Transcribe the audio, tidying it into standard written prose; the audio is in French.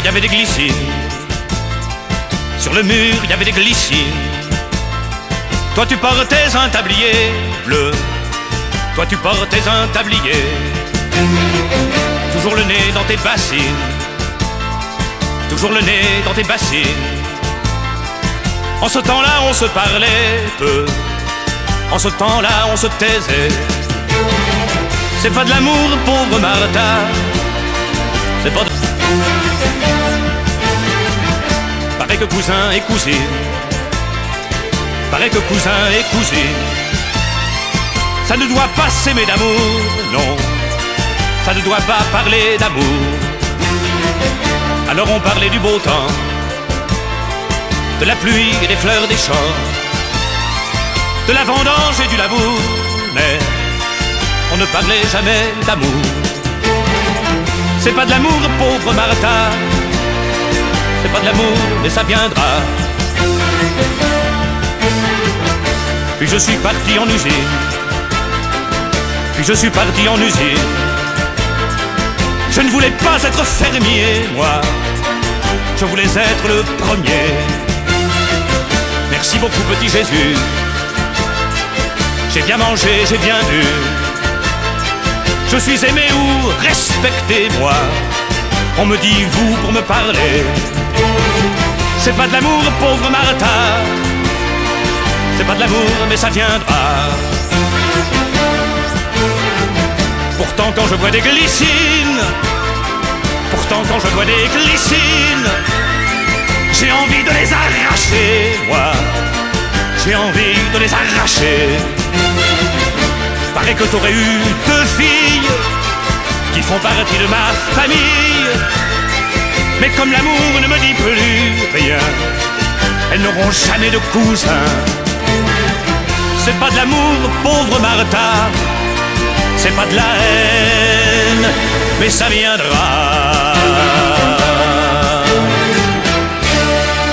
y avait des glycines. Sur le mur, il y avait des glycines. Toi tu portais un tablier bleu. Toi tu portais un tablier. Toujours le nez dans tes bassines. Toujours le nez dans tes bassines. En ce temps-là on se parlait peu. En ce temps-là on se taisait. C'est pas de l'amour, pauvre Martha. C'est pas de... Pareil que cousin et cousine. Pareil que cousin et cousine. Ça ne doit pas s'aimer d'amour, non. Ça ne doit pas parler d'amour. Alors on parlait du beau temps, de la pluie et des fleurs des champs, de la vendange et du labour, mais on ne parlait jamais d'amour. C'est pas de l'amour, pauvre Martha. C'est pas de l'amour, mais ça viendra. Puis je suis parti en usine. Puis je suis parti en usine. Je ne voulais pas être fermier, moi. Je voulais être le premier. Merci beaucoup, petit Jésus. J'ai bien mangé, j'ai bien bu. Je suis aimé ou respecté, moi. On me dit vous pour me parler. C'est pas de l'amour, pauvre Martha. C'est pas de l'amour, mais ça viendra. Pourtant quand je vois des glycines, pourtant quand je vois des glycines, j'ai envie de les arracher, moi. J'ai envie de les arracher. Paraît que t'aurais eu 2 filles qui font partie de ma famille. Mais comme l'amour ne me dit plus rien, elles n'auront jamais de cousin. C'est pas de l'amour, pauvre Martha. C'est pas de la haine, mais ça viendra.